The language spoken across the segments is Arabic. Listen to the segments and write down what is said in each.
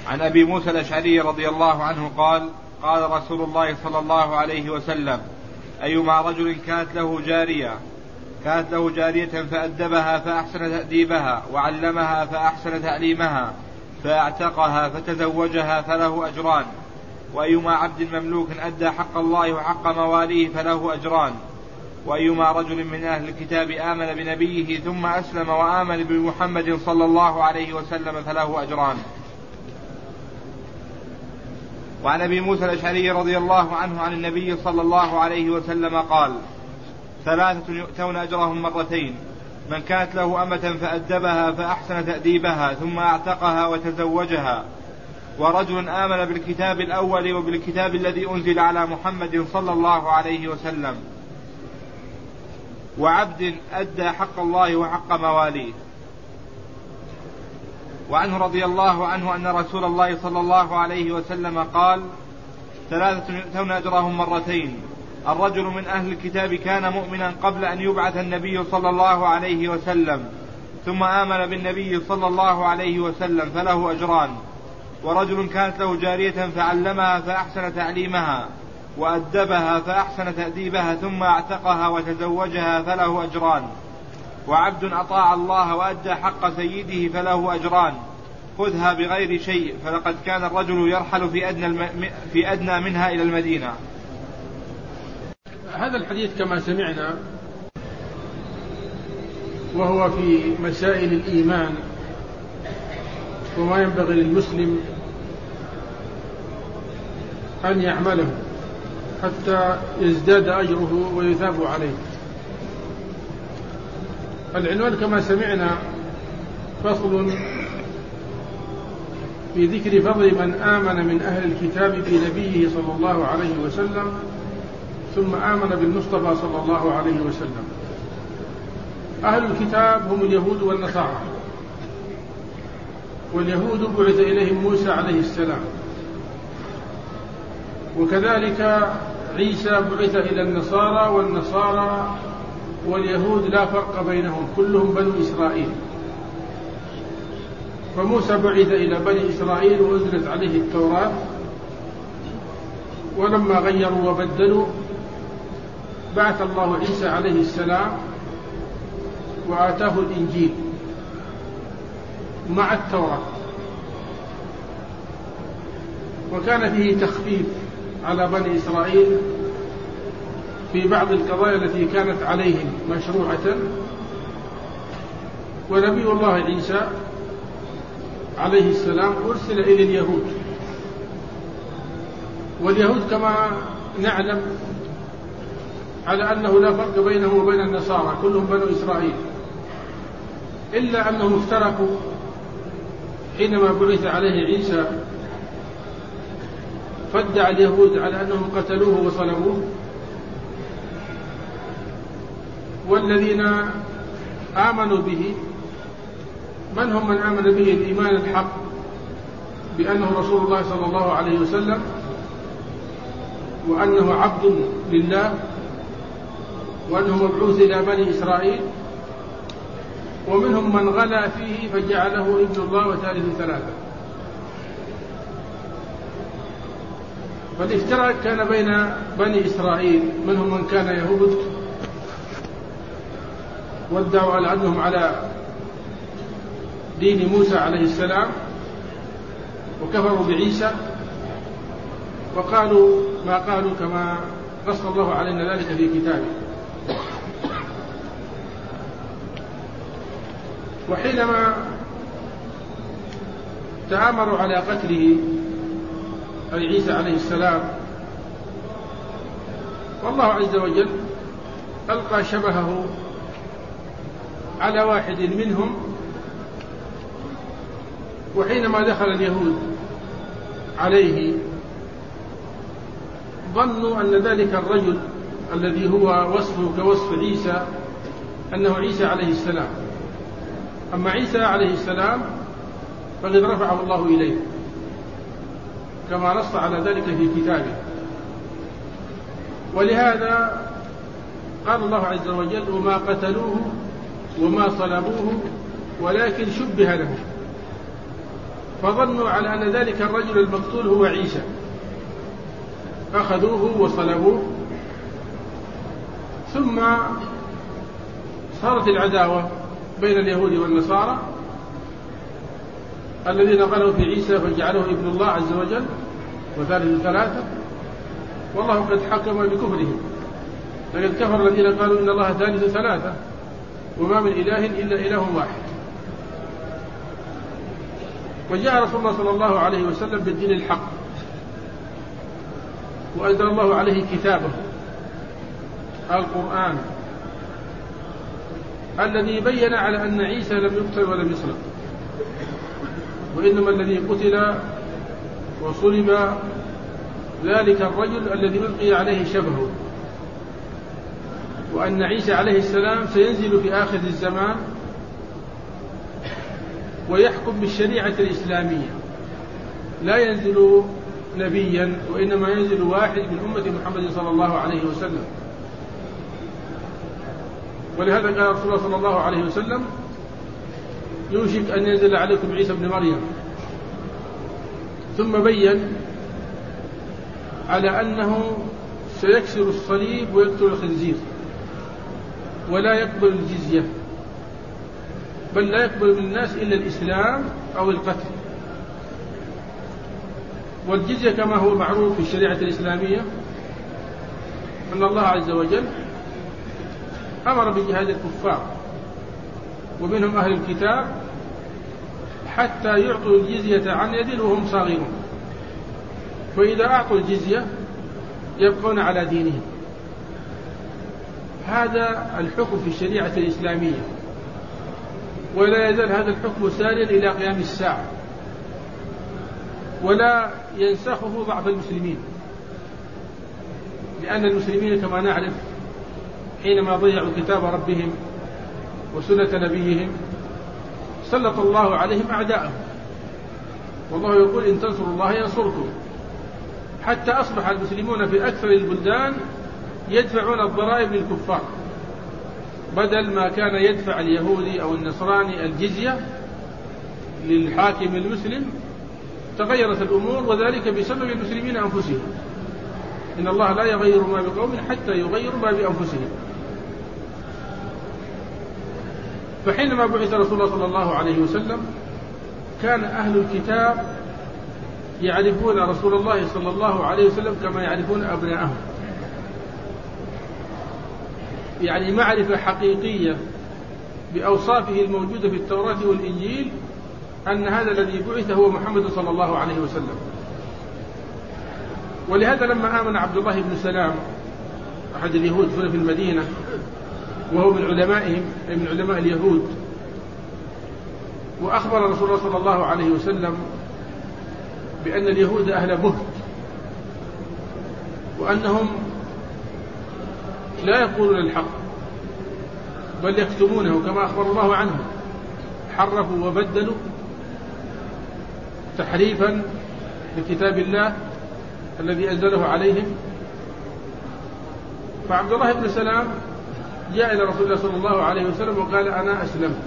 عن أبي موسى الأشعري رضي الله عنه قال قال رسول الله صلى الله عليه وسلم أيما رجل كانت له جارية فأدبها فأحسن تأديبها وعلمها فأحسن تعليمها فأعتقها فتزوجها فله أجران، وأيما عبد مملوك أدى حق الله وحق مواليه فله أجران، وأيما رجل من أهل الكتاب آمن بنبيه ثم أسلم وآمن بمحمد صلى الله عليه وسلم فله أجران. وعن أبي موسى الأشعري رضي الله عنه عن النبي صلى الله عليه وسلم قال 3 يؤتون أجرهم مرتين: من كانت له أمة فأدبها فأحسن تأديبها ثم أعتقها وتزوجها، ورجل آمن بالكتاب الأول وبالكتاب الذي أنزل على محمد صلى الله عليه وسلم، وعبد أدى حق الله وحق مواليه. وعنه رضي الله عنه أن رسول الله صلى الله عليه وسلم قال 3 يؤتون أجرهم مرتين: الرجل من أهل الكتاب كان مؤمنا قبل أن يبعث النبي صلى الله عليه وسلم ثم آمن بالنبي صلى الله عليه وسلم فله أجران، ورجل كانت له جارية فعلمها فأحسن تعليمها وأدبها فأحسن تأديبها ثم أعتقها وتزوجها فله أجران، وعبد أطاع الله وأدى حق سيده فله أجران. خذها بغير شيء، فلقد كان الرجل يرحل في أدنى منها إلى المدينة. هذا الحديث كما سمعنا وهو في مسائل الإيمان وما ينبغي للمسلم أن يعمله حتى يزداد أجره ويثاب عليه. العنوان كما سمعنا فصل في ذكر فضل من آمن من أهل الكتاب بنبيه صلى الله عليه وسلم ثم آمن بالمصطفى صلى الله عليه وسلم. أهل الكتاب هم اليهود والنصارى، واليهود بعث إليهم موسى عليه السلام، وكذلك عيسى بعث إلى النصارى، والنصارى واليهود لا فرق بينهم، كلهم بنو إسرائيل. فموسى بعث إلى بني إسرائيل وأنزلت عليه التوراة، ولما غيروا وبدلوا بعث الله عيسى عليه السلام وآتاه الإنجيل مع التوراة، وكان فيه تخفيف على بني إسرائيل في بعض القضايا التي كانت عليهم مشروعة. ونبي الله عيسى عليه السلام أرسل إلى اليهود، واليهود كما نعلم على أنه لا فرق بينهم وبين النصارى، كلهم بنو إسرائيل، إلا أنهم افترقوا حينما بعث عليه عيسى، فادعى اليهود على أنهم قتلوه وصلبوه، والذين آمنوا به من هم؟ من آمن به الإيمان الحق بأنه رسول الله صلى الله عليه وسلم وأنه عبد لله وأنه مبعوث إلى بني إسرائيل، ومنهم من غلا فيه فجعله ابن الله وثالث ثلاثة. فالافتراق كان بين بني إسرائيل، منهم من كان يهود وادعوا على أنهم على دين موسى عليه السلام وكفروا بعيسى وقالوا ما قالوا كما نص الله علينا ذلك في كتابه. وحينما تآمروا على قتله أي عيسى عليه السلام، والله عز وجل ألقى شبهه على واحد منهم. وحينما دخل اليهود عليه ظنوا أن ذلك الرجل الذي هو وصفه كوصف عيسى أنه عيسى عليه السلام، أما عيسى عليه السلام فقد رفعه الله إليه كما نص على ذلك في كتابه. ولهذا قال الله عز وجل وما قتلوه وما صلبوه ولكن شبه له. فظنوا على أن ذلك الرجل المقتول هو عيسى، أخذوه وصلبوه. ثم صارت العداوة بين اليهود والنصارى الذين قالوا في عيسى فجعله ابن الله عز وجل وثالث ثلاثة، والله قد حكم بكفرهم، لقد كفر الذين قالوا إن الله ثالث ثلاثة وما من إله إلا إله واحد. وجاء رسول الله صلى الله عليه وسلم بالدين الحق، وأنزل الله عليه كتابه القرآن الذي بين على أن عيسى لم يقتل ولم يصلب، وإنما الذي قتل وصلب ذلك الرجل الذي ألقي عليه شبهه، وأن عيسى عليه السلام سينزل في آخر الزمان ويحكم بالشريعة الإسلامية، لا ينزل نبيا وإنما ينزل واحد من أمة محمد صلى الله عليه وسلم. ولهذا قال رسول الله صلى الله عليه وسلم يوشك أن ينزل عليكم عيسى بن مريم، ثم بين على أنه سيكسر الصليب ويقتل الخنزير ولا يقبل الجزية، بل لا يقبل من الناس إلا الإسلام أو القتل. والجزية كما هو معروف في الشريعة الإسلامية أن الله عز وجل أمر بجهاد الكفار ومنهم أهل الكتاب حتى يعطوا الجزية عن يد وهم صاغرون، فإذا أعطوا الجزية يبقون على دينهم. هذا الحكم في الشريعة الإسلامية، ولا يزال هذا الحكم ساريا إلى قيام الساعة، ولا ينسخه ضعف المسلمين، لأن المسلمين كما نعرف حينما ضيعوا كتاب ربهم وسنة نبيهم سلط الله عليهم أعداءهم، والله يقول إن تنصروا الله ينصركم، حتى أصبح المسلمون في أكثر البلدان يدفعون الضرائب للكفار، بدل ما كان يدفع اليهودي أو النصراني الجزية للحاكم المسلم. تغيرت الأمور، وذلك بسبب المسلمين أنفسهم، إن الله لا يغير ما بقوم حتى يغيروا ما بأنفسهم. فحينما بعث رسول الله صلى الله عليه وسلم كان أهل الكتاب يعرفون رسول الله صلى الله عليه وسلم كما يعرفون أبناءهم، يعني معرفة حقيقية بأوصافه الموجودة في التوراة والإنجيل، أن هذا الذي بعث هو محمد صلى الله عليه وسلم. ولهذا لما آمن عبد الله بن سلام أحد اليهود في المدينة، وهو من علمائهم من علماء اليهود، وأخبر رسول الله صلى الله عليه وسلم بأن اليهود أهل بهت، وأنهم لا يقولون الحق بل يكتمونه كما أخبر الله عنهم، حرفوا وبدلوا تحريفا لكتاب الله الذي أنزله عليهم. فعبد الله بن سلام جاء إلى رسول الله صلى الله عليه وسلم وقال أنا أسلمت،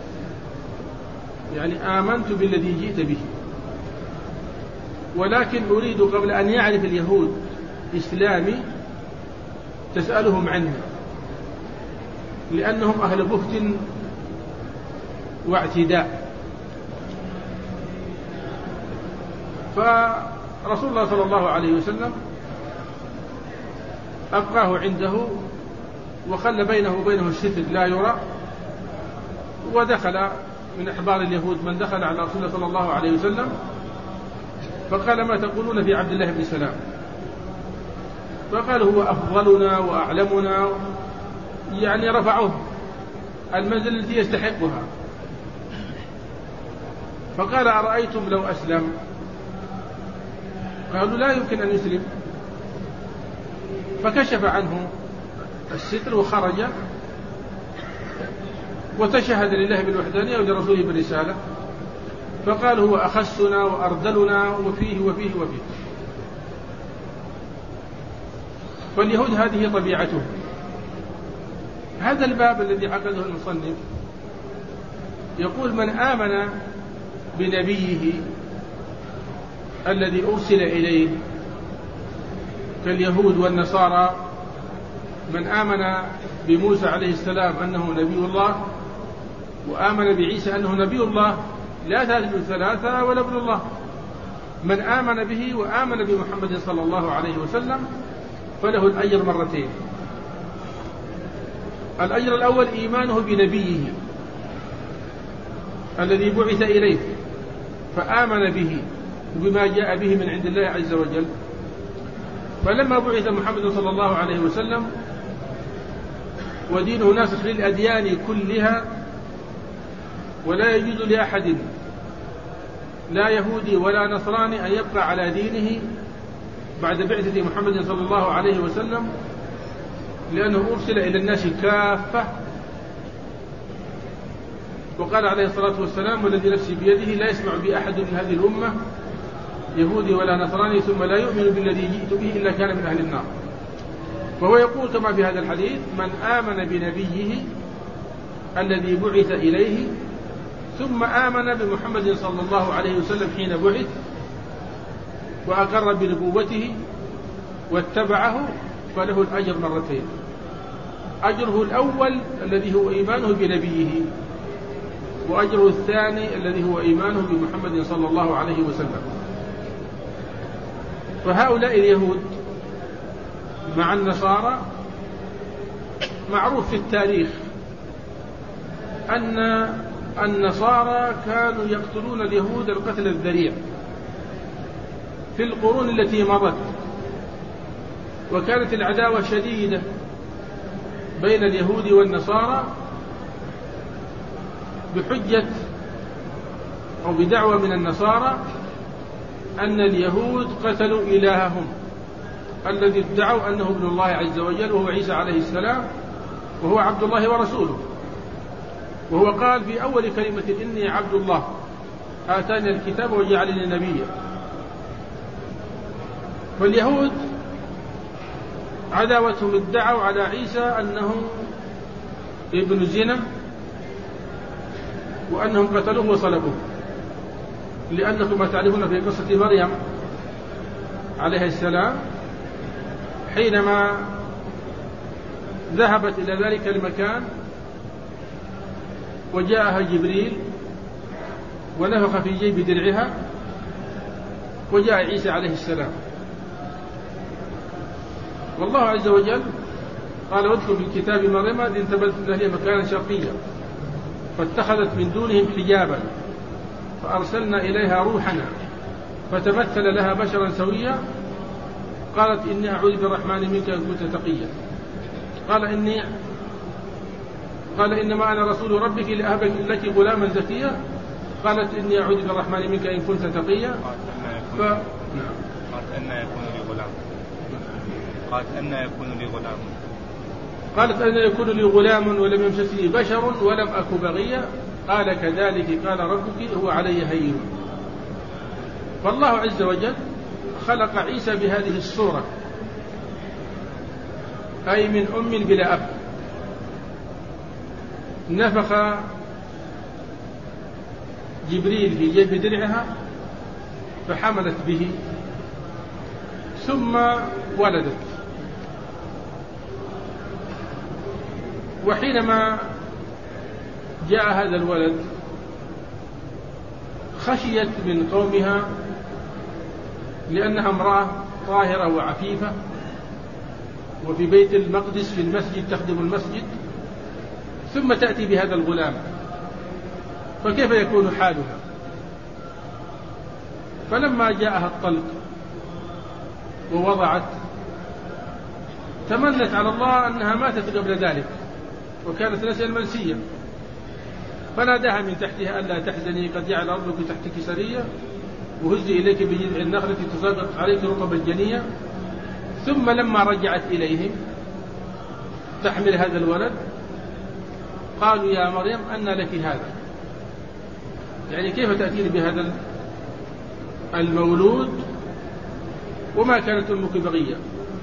يعني آمنت بالذي جئت به، ولكن أريد قبل أن يعرف اليهود إسلامي تسألهم عنه، لأنهم أهل بهت واعتداء. فرسول الله صلى الله عليه وسلم أبقاه عنده وخلى بينه وبينه الستر لا يرى، ودخل من أحبار اليهود من دخل على رسول الله صلى الله عليه وسلم فقال ما تقولون في عبد الله بن سلام؟ فقال هو أفضلنا وأعلمنا، يعني رفعوه المنزل التي يستحقها. فقال أرأيتم لو أسلم؟ قالوا لا يمكن أن يسلم. فكشف عنه الستر وخرج وتشهد لله بالوحدانية ولرسوله بالرسالة، فقال هو أخسنا وأردلنا وفيه وفيه وفيه. فاليهود هذه طبيعته. هذا الباب الذي عقده المصنف يقول من آمن بنبيه الذي أرسل إليه كاليهود والنصارى، من آمن بموسى عليه السلام أنه نبي الله وآمن بعيسى أنه نبي الله لا تجد ثلاثة ولا ابن الله. من آمن به وآمن بمحمد صلى الله عليه وسلم فله الأجر مرتين. الأجر الأول إيمانه بنبيه الذي بعث إليه فآمن به وبما جاء به من عند الله عز وجل. فلما بعث محمد صلى الله عليه وسلم ودينه ناسخ للأديان كلها، ولا يجوز لأحد لا يهودي ولا نصراني أن يبقى على دينه بعد بعثة محمد صلى الله عليه وسلم، لأنه أرسل إلى الناس كافة. وقال عليه الصلاة والسلام: والذي نفسي بيده لا يسمع بي أحد من هذه الأمة يهودي ولا نصراني ثم لا يؤمن بالذي جئت به إلا كان من أهل النار. وهو يقول كما في هذا الحديث: من آمن بنبيه الذي بعث إليه ثم آمن بمحمد صلى الله عليه وسلم حين بعث وأقر بنبوته واتبعه فله الأجر مرتين. أجره الأول الذي هو إيمانه بنبيه، وأجره الثاني الذي هو إيمانه بمحمد صلى الله عليه وسلم. فهؤلاء اليهود مع النصارى معروف في التاريخ أن النصارى كانوا يقتلون اليهود القتل الذريع في القرون التي مضت، وكانت العداوة شديدة بين اليهود والنصارى بحجة أو بدعوى من النصارى أن اليهود قتلوا إلههم الذي ادعوا أنه ابن الله عز وجل وهو عيسى عليه السلام وهو عبد الله ورسوله. وهو قال في أول كلمة: إني عبد الله آتاني الكتاب وجعلني نبيا. فاليهود عداوتهم ادعوا على عيسى أنه ابن زنا وأنهم قتلوه وصلبوه، لأنكم ما تعرفون في قصة مريم عليه السلام حينما ذهبت إلى ذلك المكان وجاءها جبريل ونفخ في جيب درعها وجاء عيسى عليه السلام. والله عز وجل قال: واذكر في الكتاب مريم إذ انتبذت من أهلها مكانا شرقيا فاتخذت من دونهم حجابا فأرسلنا إليها روحنا فتمثل لها بشرا سويا قالت: إني أعوذ بالرحمن منك إن كنت تقيا. قال: إنما أنا رسول ربك لأهب لك غلاما زكيا. قالت: إني أعوذ بالرحمن منك إن كنت تقيا. قالت: أن يكون لي غلام. قالت: أن يكون لي غلام ولم يمسسني بشر ولم أك بغيا. قال: كذلك قال ربك هو علي هين. فالله عز وجل خلق عيسى بهذه الصورة، أي من أم بلا أب، نفخ جبريل في جيب درعها فحملت به ثم ولدت. وحينما جاء هذا الولد خشيت من قومها لأنها امرأة طاهرة وعفيفة وفي بيت المقدس في المسجد تخدم المسجد، ثم تأتي بهذا الغلام، فكيف يكون حالها؟ فلما جاءها الطلق ووضعت تمنت على الله أنها ماتت قبل ذلك وكانت نسيا منسيا، فناداها من تحتها: ألا تحزني قد جعل ربك تحتك سريا وهزي إليك بجذع النخلة تساقط عليك رطبا جنيا. ثم لما رجعت إليهم تحمل هذا الولد قالوا: يا مريم أن لك هذا؟ يعني كيف تأتين بهذا المولود وما كانت أمك بغية؟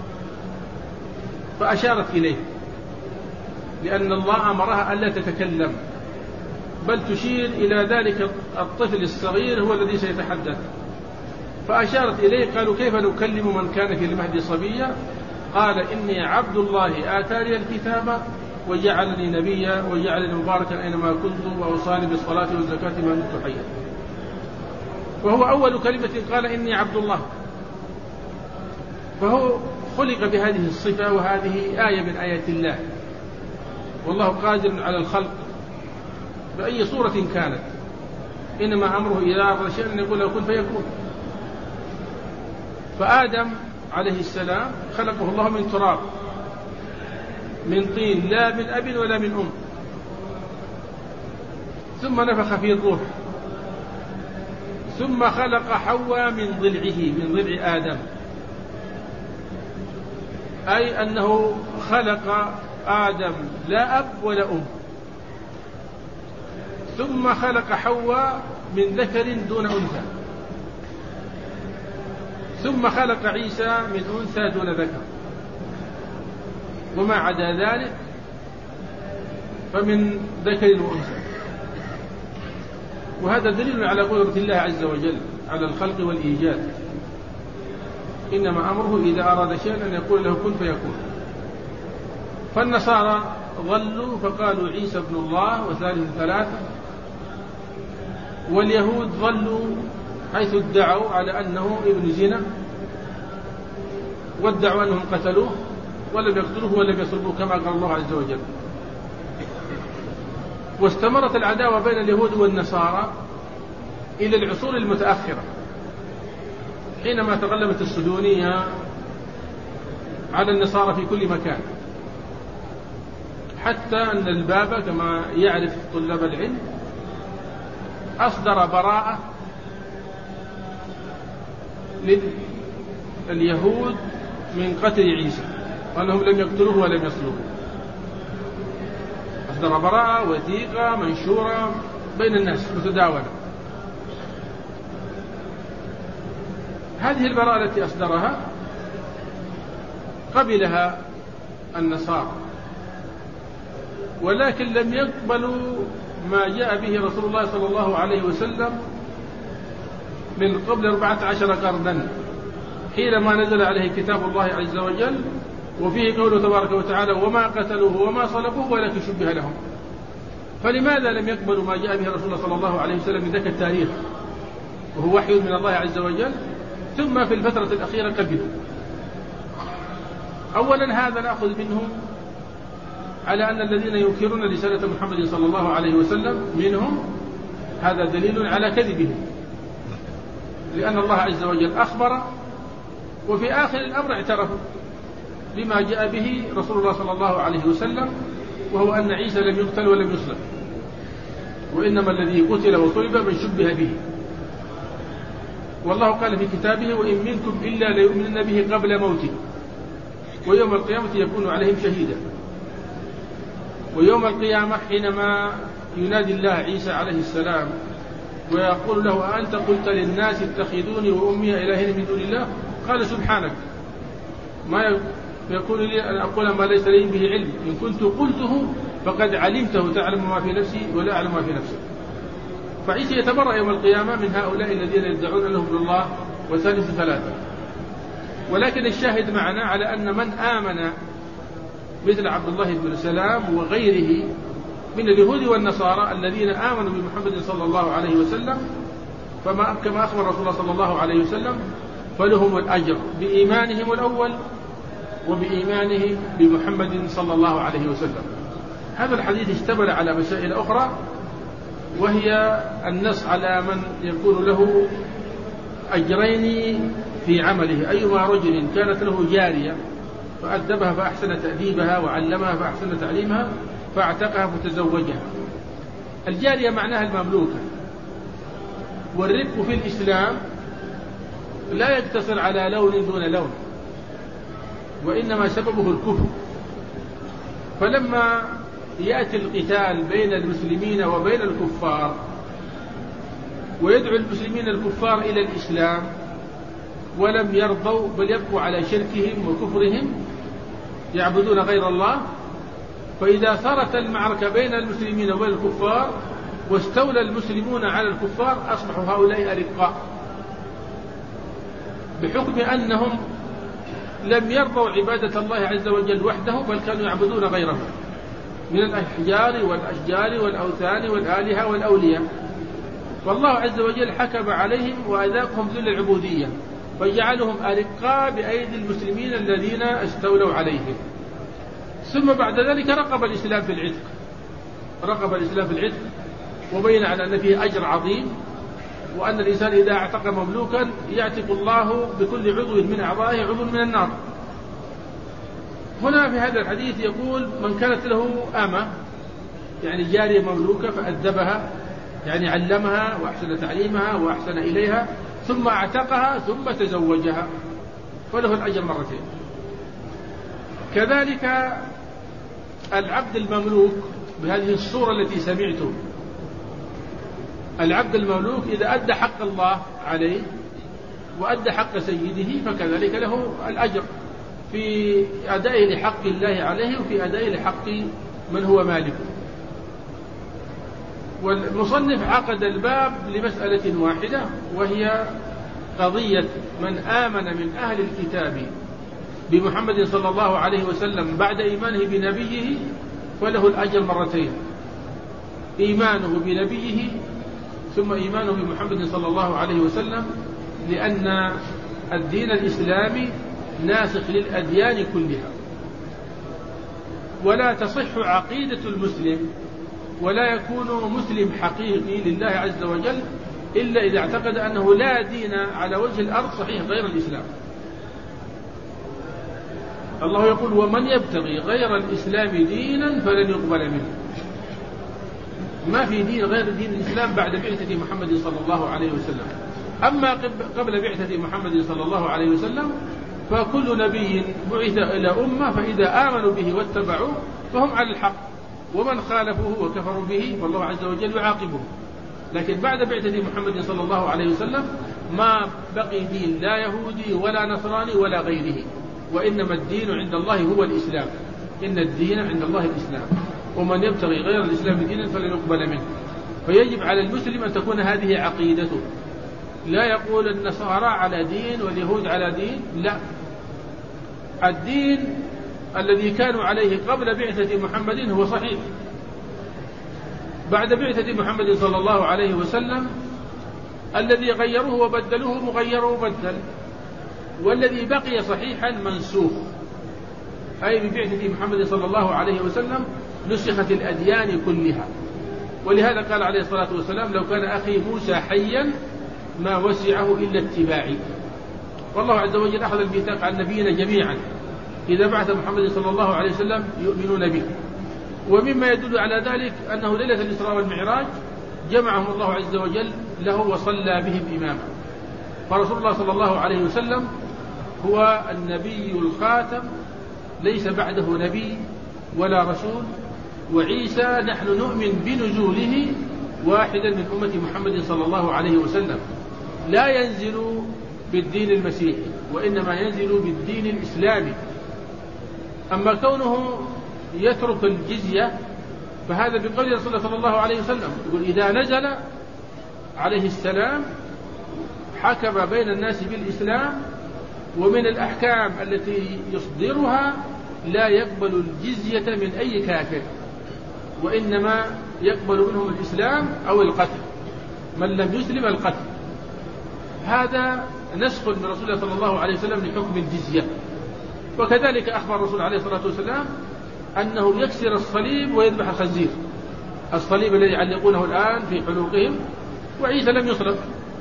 فأشارت إليه لأن الله أمرها ألا تتكلم، بل تشير إلى ذلك الطفل الصغير هو الذي سيتحدث. فأشارت إليه، قالوا كيف نكلم من كان في المهد صبيا؟ قال إني عبد الله آتاني الكتاب وجعلني نبيا وجعلني مباركا أينما كنت وأوصاني بالصلاة والزكاة ما دمت حيا. وهو أول كلمة قال إني عبد الله، فهو خلق بهذه الصفة، وهذه آية من آيات الله، والله قادر على الخلق بأي صورة كانت، إنما أمره إذا أراد شيئا أن يقول له كن فيكون. فآدم عليه السلام خلقه الله من تراب، من طين، لا من أب ولا من أم، ثم نفخ فيه الروح، ثم خلق حواء من ضلعه، من ضلع آدم، أي أنه خلق آدم لا أب ولا أم، ثم خلق حواء من ذكر دون أنثى، ثم خلق عيسى من أنثى دون ذكر، وما عدا ذلك فمن ذكر وأنثى. وهذا دليل على قدرة الله عز وجل على الخلق والإيجاد، إنما أمره إذا أراد شيئا أن يقول له كن فيكون. فالنصارى ضلوا فقالوا عيسى ابن الله وثالث ثلاثة، واليهود ضلوا حيث ادعوا على أنه ابن زنا، وادعوا أنهم قتلوه ولم يقتلوه ولم يصلبوه كما قال الله عز وجل. واستمرت العداوة بين اليهود والنصارى إلى العصور المتأخرة، حينما تغلبت الصهيونية على النصارى في كل مكان، حتى أن البابا كما يعرف طلاب العلم أصدر براءة لليهود من قتل عيسى، وأنهم لم يقتلوه ولم يصلوه. أصدر براءة وثيقة منشورة بين الناس متداولة. هذه البراءة التي أصدرها قبلها النصارى، ولكن لم يقبلوا ما جاء به رسول الله صلى الله عليه وسلم من قبل 14 قرنا، حينما نزل عليه كتاب الله عز وجل، وفيه قوله تبارك وتعالى وما قتلوه وما صلبوه ولكن شبه لهم. فلماذا لم يقبلوا ما جاء به رسول الله صلى الله عليه وسلم من ذاك التاريخ وهو وحي من الله عز وجل، ثم في الفترة الأخيرة قبلوا؟ أولا هذا نأخذ منهم على أن الذين ينكرون رسالة محمد صلى الله عليه وسلم منهم، هذا دليل على كذبهم، لأن الله عز وجل أخبر وفي آخر الأمر اعترفوا بما جاء به رسول الله صلى الله عليه وسلم، وهو أن عيسى لم يقتل ولم يصلب، وإنما الذي قتل وصلب من شبه به. والله قال في كتابه وإن منكم إلا ليؤمنن به قبل موته ويوم القيامة يكون عليهم شهيدا. ويوم القيامة حينما ينادي الله عيسى عليه السلام ويقول له أأنت قلت للناس اتخذوني وأمي إلهين من دون الله؟ قال سبحانك، ما يقول لي أن أقول ما ليس لي به علم، إن كنت قلته فقد علمته، تعلم ما في نفسي ولا أعلم ما في نفسك. فعيسى يتبرأ يوم القيامة من هؤلاء الذين يدعون أنهم ابن الله وثالث ثلاثة. ولكن الشاهد معنا على أن من آمن مثل عبد الله بن سلام وغيره من اليهود والنصارى الذين آمنوا بمحمد صلى الله عليه وسلم، كما أخبر رسول الله صلى الله عليه وسلم، فلهم الأجر بإيمانهم الأول وبإيمانهم بمحمد صلى الله عليه وسلم. هذا الحديث اشتمل على مسائل أخرى، وهي النص على من يكون له أجرين في عمله، أيما رجل كانت له جارية فأدبها فأحسن تأديبها وعلمها فأحسن تعليمها فاعتقها فتزوجها. الجارية معناها المملوكة. والرق في الإسلام لا يقتصر على لون دون لون، وإنما سببه الكفر. فلما يأتي القتال بين المسلمين وبين الكفار ويدعو المسلمين الكفار إلى الإسلام ولم يرضوا بل يبقوا على شركهم وكفرهم يعبدون غير الله، فإذا ثارت المعركة بين المسلمين وبين الكفار واستولى المسلمون على الكفار أصبحوا هؤلاء أرقاء، بحكم أنهم لم يرضوا عبادة الله عز وجل وحده، بل كانوا يعبدون غيره من الأحجار والأشجار والأوثان والآلهة والأولياء. والله عز وجل حكم عليهم وأذاقهم ذل العبودية، فجعلهم أرقاء بأيدي المسلمين الذين استولوا عليهم. ثم بعد ذلك رغب الإسلام في العتق، وبين على أن فيه أجر عظيم، وأن الإنسان إذا اعتق مملوكا يعتق الله بكل عضو من أعضائه عضو من النار. هنا في هذا الحديث يقول: من كانت له أمة، يعني جارية مملوكة، فأدبها، يعني علمها وأحسن تعليمها وأحسن إليها، ثم اعتقها ثم تزوجها، فله الأجر مرتين. كذلك العبد المملوك بهذه الصورة التي سمعتم، العبد المملوك إذا أدى حق الله عليه وأدى حق سيده فكذلك له الأجر في أدائه لحق الله عليه وفي أدائه لحق من هو مالكه. والمصنف عقد الباب لمسألة واحدة، وهي قضية من آمن من أهل الكتاب بمحمد صلى الله عليه وسلم بعد إيمانه بنبيه فله الأجر مرتين: إيمانه بنبيه ثم إيمانه بمحمد صلى الله عليه وسلم، لأن الدين الإسلامي ناسخ للأديان كلها، ولا تصح عقيدة المسلم ولا يكون مسلم حقيقي لله عز وجل إلا إذا اعتقد أنه لا دين على وجه الأرض صحيح غير الإسلام. الله يقول: ومن يبتغي غير الإسلام دينا فلن يقبل منه. ما في دين غير دين الإسلام بعد بعثة محمد صلى الله عليه وسلم. أما قبل بعثة محمد صلى الله عليه وسلم فكل نبي بعث إلى أمة، فإذا آمنوا به واتبعوه فهم على الحق، ومن خالفوه وكفروا به فالله عز وجل يعاقبه. لكن بعد بعثة محمد صلى الله عليه وسلم ما بقي دين لا يهودي ولا نصراني ولا غيره، وإنما الدين عند الله هو الإسلام. إن الدين عند الله الإسلام، ومن يبتغي غير الإسلام دينا فلن يقبل منه. فيجب على المسلم أن تكون هذه عقيدته، لا يقول النصارى على دين واليهود على دين، لا، الدين الذي كانوا عليه قبل بعثة محمد هو صحيح. بعد بعثة محمد صلى الله عليه وسلم الذي غيروه وبدلوه مغير وبدل، والذي بقي صحيحا منسوخ، أي ببعثة محمد صلى الله عليه وسلم نسخت الأديان كلها. ولهذا قال عليه الصلاة والسلام: لو كان أخي موسى حيا ما وسعه إلا اتباعي. والله عز وجل أخذ الميثاق عن نبينا جميعا إذا بعث محمد صلى الله عليه وسلم يؤمنون به. ومما يدل على ذلك أنه ليلة الإسراء والمعراج جمعهم الله عز وجل له وصلى بهم إماما. فرسول الله صلى الله عليه وسلم هو النبي الخاتم، ليس بعده نبي ولا رسول. وعيسى نحن نؤمن بنزوله واحدا من أمة محمد صلى الله عليه وسلم، لا ينزل بالدين المسيحي وإنما ينزل بالدين الإسلامي. أما كونه يترك الجزية فهذا بقول رسول الله صلى الله عليه وسلم، يقول: إذا نزل عليه السلام حكم بين الناس بالإسلام، ومن الأحكام التي يصدرها لا يقبل الجزية من أي كافر، وإنما يقبل منهم الإسلام أو القتل، من لم يسلم القتل. هذا نسخ من رسول الله صلى الله عليه وسلم لحكم الجزية. وكذلك أخبر الرسول عليه الصلاة والسلام أنه يكسر الصليب ويذبح الخنزير، الصليب الذي يعلقونه الآن في حلوقهم، وعيسى لم يصلب،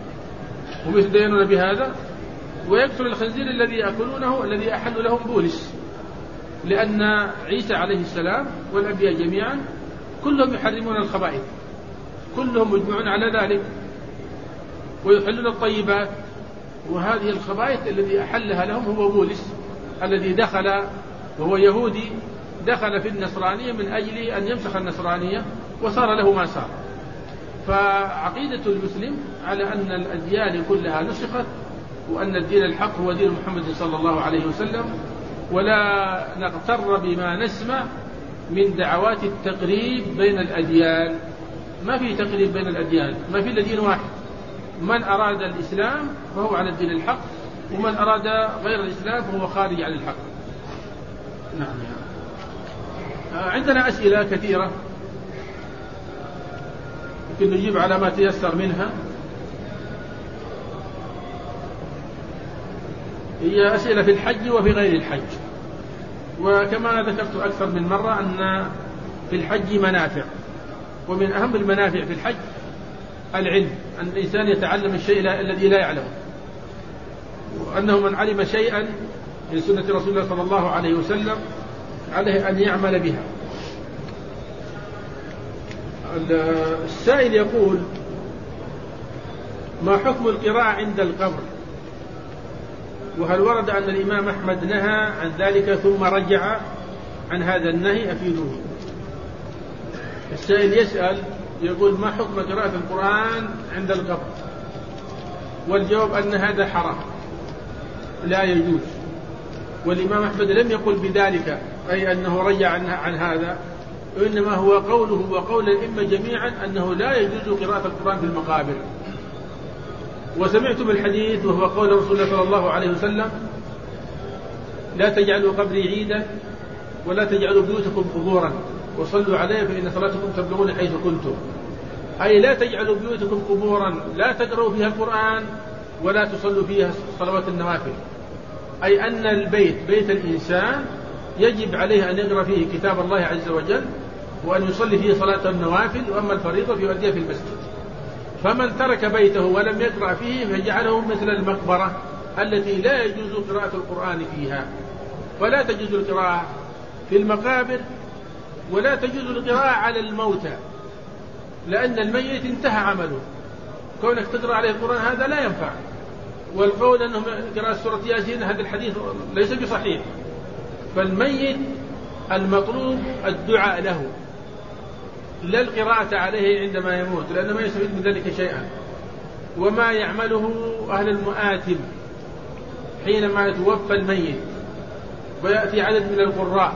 هم يتدينون بهذا، ويكسر الخنزير الذي يأكلونه الذي أحل لهم بولس، لأن عيسى عليه السلام والأنبياء جميعا كلهم يحرمون الخبائث، كلهم مجمعون على ذلك، ويحلون الطيبات. وهذه الخبائث الذي أحلها لهم هو بولس الذي دخل وهو يهودي، دخل في النصرانية من أجل أن يمسخ النصرانية وصار له ما صار. فعقيدة المسلم على أن الأديان كلها نسخت، وأن الدين الحق هو دين محمد صلى الله عليه وسلم، ولا نغتر بما نسمع من دعوات التقريب بين الأديان. ما في تقريب بين الأديان، ما في إلا دين واحد. من أراد الإسلام فهو على الدين الحق، ومن أراد غير الإسلام فهو خارج عن الحق. نعم. عندنا أسئلة كثيرة يمكن نجيب على ما تيسر منها. هي أسئلة في الحج وفي غير الحج، وكما ذكرت أكثر من مرة أن في الحج منافع، ومن أهم المنافع في الحج العلم، أن الإنسان يتعلم الشيء الذي لا يعلمه، وأنه من علم شيئا من سنة رسول الله صلى الله عليه وسلم عليه أن يعمل بها. السائل يقول: ما حكم القراءة عند القبر؟ وهل ورد أن الإمام أحمد نهى عن ذلك ثم رجع عن هذا النهي؟ أفيدوه. السائل يسأل يقول: ما حكم قراءة القرآن عند القبر؟ والجواب أن هذا حرام لا يجوز، والإمام أحمد لم يقل بذلك أي أنه رجع عن هذا، وإنما هو قوله وقول الأئمة جميعا أنه لا يجوز قراءة القرآن في المقابر. وسمعتم الحديث وهو قول رسول الله صلى الله عليه وسلم: لا تجعلوا قبري عيدا ولا تجعلوا بيوتكم قبورا وصلوا علي فإن صلاتكم تبلغون حيث كنتم. أي لا تجعلوا بيوتكم قبورا، لا تقرأوا فيها القرآن ولا تصلوا فيها صلوات النوافل. أي أن البيت بيت الإنسان يجب عليه أن يقرأ فيه كتاب الله عز وجل، وأن يصلي فيه صلاة النوافل، وأما الفريضة فيؤديها في المسجد. فمن ترك بيته ولم يقرأ فيه فجعله مثل المقبرة التي لا يجوز قراءة القرآن فيها. فلا تجوز القراءة في المقابر، ولا تجوز القراءة على الموتى، لأن الميت انتهى عمله، كونك تقرأ عليه القرآن هذا لا ينفع. والقول أنه قراءة سورة ياسين هذا الحديث ليس بصحيح. فالميت المطلوب الدعاء له لا القراءة عليه عندما يموت، لأنه ما يستفيد من ذلك شيئا. وما يعمله أهل المآتم حينما يتوفى الميت ويأتي عدد من القراء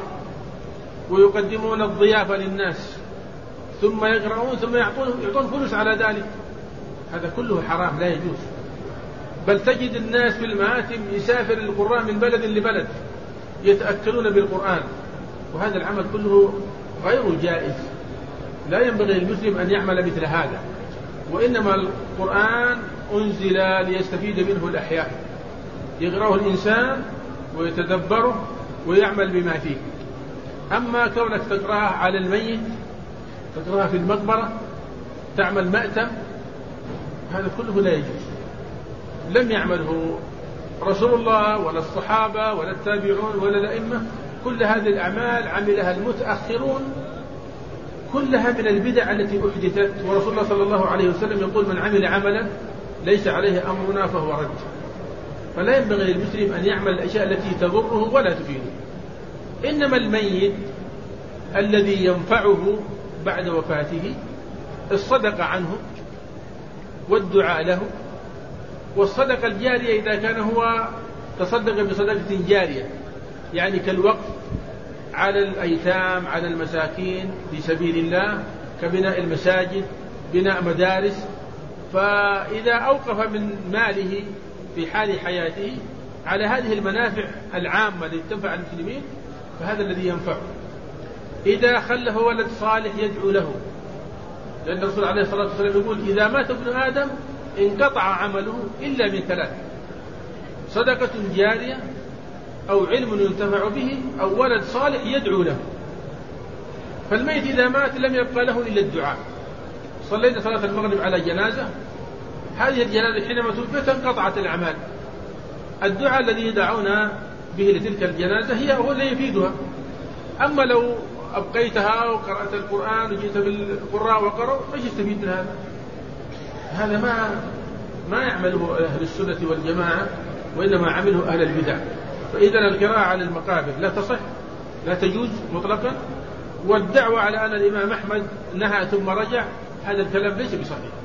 ويقدمون الضيافة للناس ثم يقرؤون ثم يعطون فلوس على ذلك، هذا كله حرام لا يجوز. بل تجد الناس في المآتم يسافر القراء من بلد لبلد يتأكلون بالقرآن، وهذا العمل كله غير جائز. لا ينبغي للمسلم أن يعمل مثل هذا، وإنما القرآن أنزل ليستفيد منه الأحياء، يقرأه الإنسان ويتدبره ويعمل بما فيه. أما كونك تقرأه على الميت، تقرأه في المقبرة، تعمل مأتم، هذا كله لا يجوز. لم يعمله رسول الله ولا الصحابة ولا التابعون ولا الأئمة. كل هذه الأعمال عملها المتأخرون، كلها من البدع التي أحدثت، ورسول الله صلى الله عليه وسلم يقول: من عمل عملا ليس عليه أمرنا فهو رد. فلا ينبغي للمسلم أن يعمل الأشياء التي تضره ولا تفيده. إنما الميت الذي ينفعه بعد وفاته الصدقة عنه والدعاء له، والصدقة الجارية إذا كان هو تصدق بصدقة جارية، يعني كالوقف على الأيتام على المساكين في سبيل الله، كبناء المساجد، بناء مدارس. فإذا أوقف من ماله في حال حياته على هذه المنافع العامة التي تنفع المسلمين فهذا الذي ينفع. إذا خلف ولد صالح يدعو له، لأن الرسول عليه الصلاة والسلام يقول: إذا مات ابن آدم انقطع عمله إلا من ثلاث: صدقة جارية، أو علم ينتفع به، أو ولد صالح يدعو له. فالميت إذا مات لم يبقى له إلا الدعاء. صلينا صلاة المغرب على جنازة، هذه الجنازة حينما توفيت انقطعت الأعمال. الدعاء الذي يدعون به لتلك الجنازة هو الذي يفيدها. أما لو أبقيتها وقرأت القرآن وجئت بالقراء وقرأوا ايش يستفيد من هذا؟ هذا ما يعمله أهل السنة والجماعة، وإنما عمله أهل البدع. فإذا القراءة على المقابر لا تصح، لا تجوز مطلقا. والدعوة على أن الإمام أحمد نهى ثم رجع، هذا الكلام ليس بصحيح.